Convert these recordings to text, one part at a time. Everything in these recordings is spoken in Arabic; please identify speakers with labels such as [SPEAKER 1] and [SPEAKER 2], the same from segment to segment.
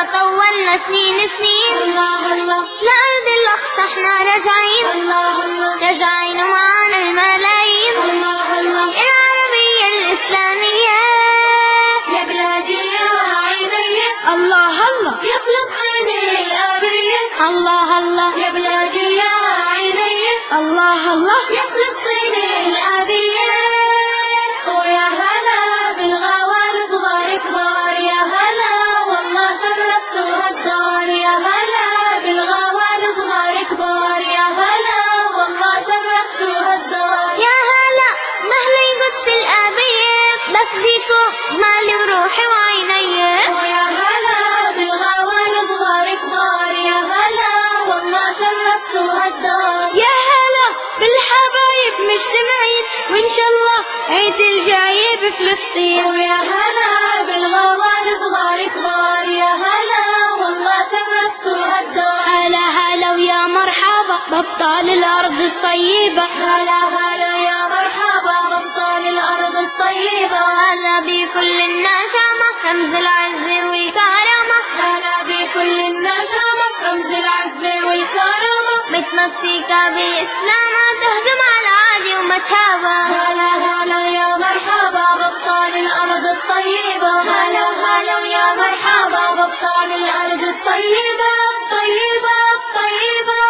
[SPEAKER 1] طولنا سنين لأرض الأقصى احنا راجعين، ومعانا الملايين. العربية الإسلامية يا بلادي يا عيني، الله الله يا فلسطين الأبية، الله الله يا بلادي يا عيني، الله الله يا فلسطين الأبية. ويا هلا بالغوال صغار كبار، يا هلا والله شرفتوا هالدار، يا هلا بالغوال صغار كبار، يا هلا والله شرفتوا هالدار. يا هلا مهلا القدس الأبية، بفديكو مالي وروحي وعيني. ويا هلا بالغوال صغار كبار، يا هلا والله شرفتوا هالدار. يا هلا بالحبايب مجتمعين، وإن شاء الله عيد الجاي بفلسطين. ويا هلا بالغوال صغار كبار، يا هلا والله شرفتوا هالدار. هلا هلا ويا مرحبا بأبطال الأرض الطيبة، هلا هلا يا مرحبا بأبطال الأرض الطيبة. هلا بكل النشامة رمز العز والكرامة، هلا بكل النشامة رمز العز والكرامة. متمسكة بالإسلام تهجم على العادي ومتهابة، هلا هلا يا مرحبا بأبطال الأرض الطيبة، هلا هلا ويا مرحبا بأبطال الأرض الطيبة الطيبة الطيبة.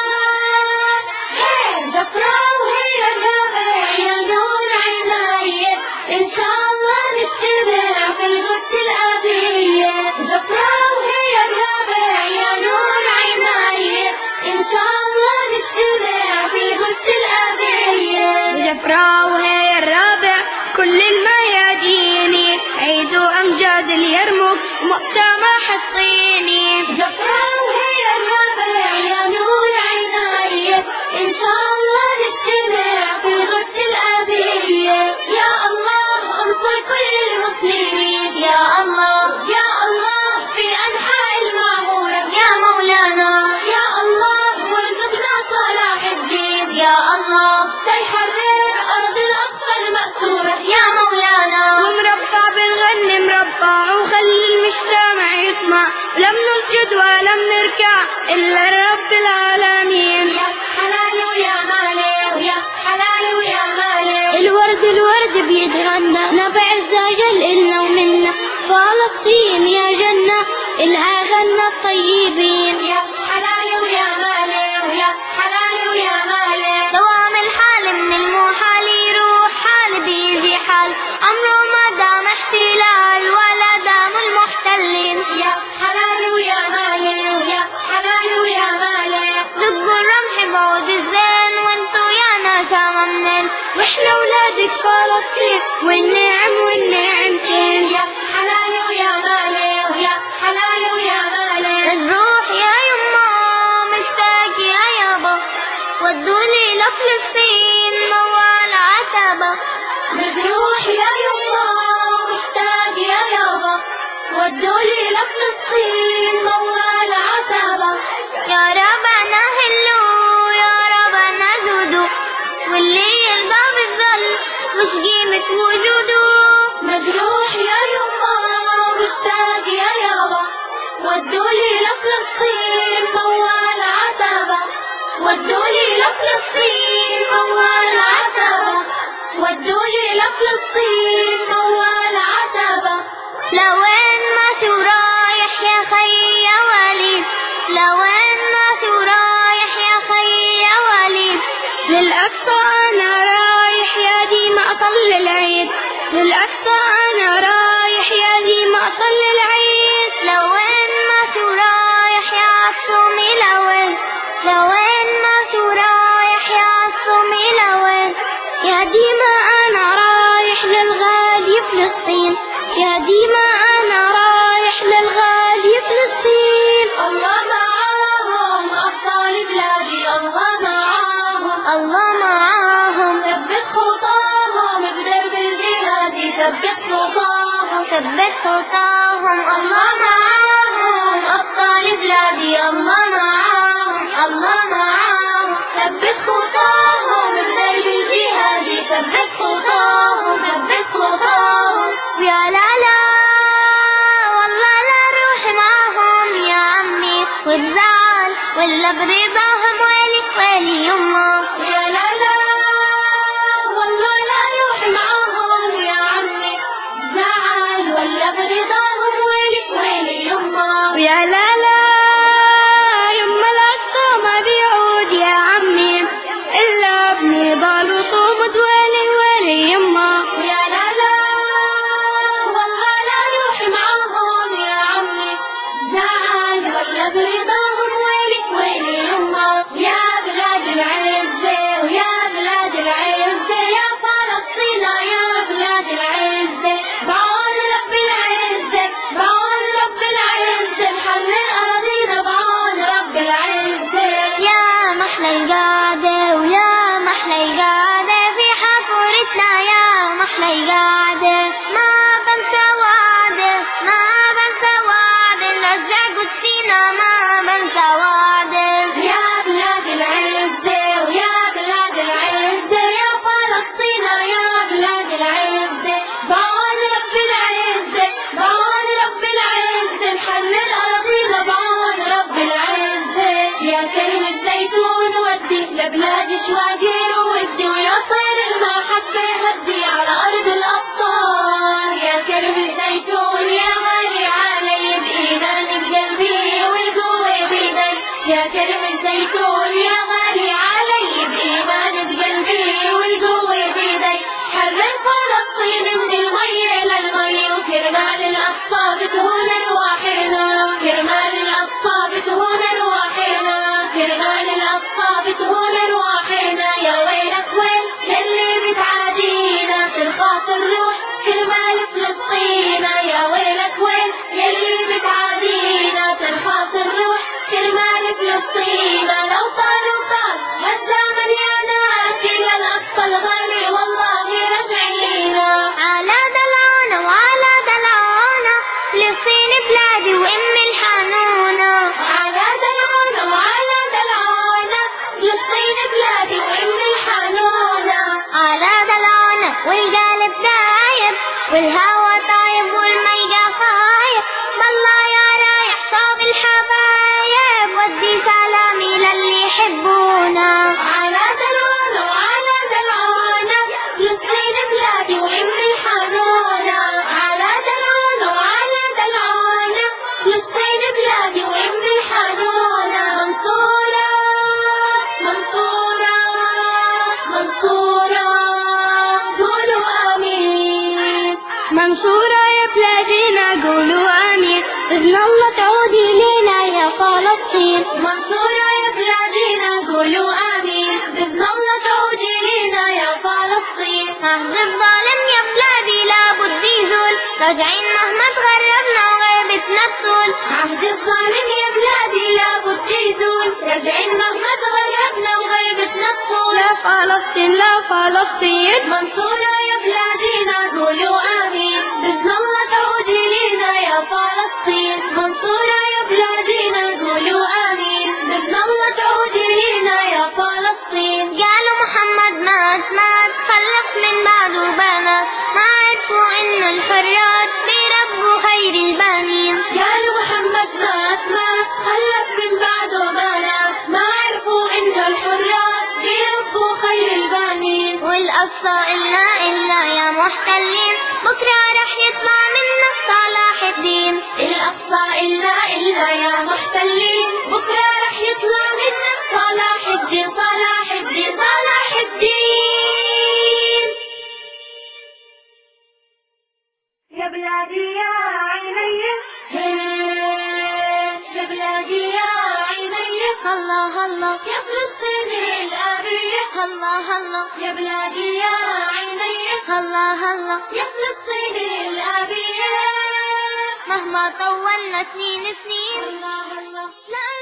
[SPEAKER 1] جفرة وهي الربع يا نور عيني، إن شاء الله نجتمع في القدس الأبية. جفرة وهي الربع يا نور عيني، إن شاء الله نجتمع في القدس الأبية. جفرة وهي الربع كل الميادين، عيدوا أمجاد اليرموك مؤتمر حطيني. جفرة وهي الربع يا نور عيني، إن شاء الله نجتمع في القدس الأبية. يا الله انصر كل المسلمين، يا الله يا الله في أنحاء المعمورة، يا مولانا يا الله وارزقنا صلاح الدين، يا الله تيحرر أرض الأقصى المأسورة، يا مولانا. ومربع بنغني مربع وخلي المجتمع يسمع، لم نسجد ولم نركع إلا رب العالمين. يا حلال ويا مالي، ويا حلال ويا مالي. الورد بيتغنى نبع الزاجل إلنا ومنا، فلسطين يا جنة إلها غنى الطيبين. يا حلال ويا مالي، ويا حلال ويا مالي. دوام الحال من المحال يروح حال بيجي حال، عمره ما دام احتلال ولا دام المحتلين. يا حلال ويا مالي، ويا حلال ويا مالي. دقوا الرمح بعود الزين وانتو يا نشامة منين، واحنا ولادك فلسطين والنعم والنعمتين. يا حلال ويا مالي، ويا حلال ويا مالي. نروح يا يما مشتاق يا يابا، ودوني لفلسطين موال عتبة. مجروح يا يما مشتاق يا يابا، ودولي لفلسطين موال عتبة. يا ربنا هلو يا ربنا جودو، واللي يرضى بالظل وش قيمة وجوده. مجروح يا يما مشتاق يا يابا، ودولي لفلسطين موال عتبة، ودولي لفلسطين موال عتبة، ودولي لفلسطين موال عتبة. لوين ما شو رايح يا خي يا وليد، لوين ما شو رايح يا خي يا وليد. للأقصى أنا رايح يا دي ما أصلي العيد، للأقصى أنا رايح يا دي ما أصلي العيد. لوين ما شو رايح يا عالصومي لوين، لوين ما شو رايح يا عالصومي لوين. يا دي ما أنا رايح للغالي فلسطين، يا دي ما أنا رايح للغالي فلسطين. الله معاهم أبطال بلادي، الله معاهم الله معاهم. ثبت خطاهم بدرب الجهاد، ثبت خطاهم ثبت خطاهم. الله معاهم أبطال بلادي، الله معاهم الله معاهم. ثبت خطاهم بدرب الجهاد، ثبت خطاهم ثبت خطاهم. ويا لا لا والله لا روح معاهم. أشواقي وودي ويا طير المحبة هدي على أرض الأبطال. يا كرم الزيتون يا غالي علي بإيمان بقلبي والقوة بيدي. يا كرم الزيتون يا غالي علي بإيمان بقلبي والقوة بيدي. حرر فلسطين من المي للمي وكرمال الأقصى بتهون أرواحنا. كرمال الأقصى بتهون أرواحنا. كرمال الأقصى بتهون أرواحنا. يا ويلك وين يلي بتعادينا ترخاص الروح كرمال فلسطين. يا ويلك وين يلي بتعادينا ترخاص الروح كرمال فلسطين. لو طال وطال هالزمن يا ناسي للأقصى الغالي والله رجعينا.
[SPEAKER 2] على دلعونا وعلى دلعونا فلسطين بلادي وأمي الحنونة.
[SPEAKER 1] على دلعونا وعلى دلعونا فلسطين بلادي وأمي الحنونة.
[SPEAKER 2] على دلعونا والقلب دايب والهوى طايب والميقى خايب. والله يا رايح صاب الحبايب ودي سلامي للي يحبونا.
[SPEAKER 1] على دلعونا وعلى دلعونا فلسطين بلادي وأمي الحنونة. على دلعونا وعلى دلعونا فلسطين بلادي وأمي الحنونة. منصورة منصورة منصورة قولوا آمين.
[SPEAKER 2] منصورة يا بلادنا قولوا آمين. بإذن الله تعودي لينا يا فلسطين.
[SPEAKER 1] منصورة يا بلادنا قولوا آمين. بإذن الله تعودي لينا يا فلسطين.
[SPEAKER 2] عهد الظالم يا بلادي لابد يزول. راجعين مهما تغربنا وغيبتنا تطول.
[SPEAKER 1] عهد الظالم يا بلادي لابد يزول. راجعين مهما تغربنا وغيبتنا تطول.
[SPEAKER 2] لا فلسطين لا فلسطين.
[SPEAKER 1] منصورة يا بلادنا قولوا آمين. بإذن الله تعودي لينا يا فلسطين. منصورة يا بلادنا قولوا آمين. بإذن الله تعودي لينا يا فلسطين.
[SPEAKER 2] قالوا محمد مات خلف من بعده بنات. ما عرفوا إن الحرات بيربوا خير البنين.
[SPEAKER 1] قالوا محمد مات خلف من بعده بنات. ما عرفوا إن الحرات بيربوا خير البنين.
[SPEAKER 2] والأقصى إلا يا محتلين. بكرة رح يطلع منا صلاح الدين.
[SPEAKER 1] الأقصى إلا يا محتلين. بكرة رح يطلع منا صلاح الدين. صلاح الدين صلاح الدين. يا بلادي يا عيني يا بلادي يا عيني
[SPEAKER 2] الله الله
[SPEAKER 1] يا فلسطين الأبية.
[SPEAKER 2] الله الله
[SPEAKER 1] يا بلادي يا عيني
[SPEAKER 2] الله الله.
[SPEAKER 1] يا فلسطين الأبية.
[SPEAKER 2] مهما طولنا سنين
[SPEAKER 1] الله الله
[SPEAKER 2] لا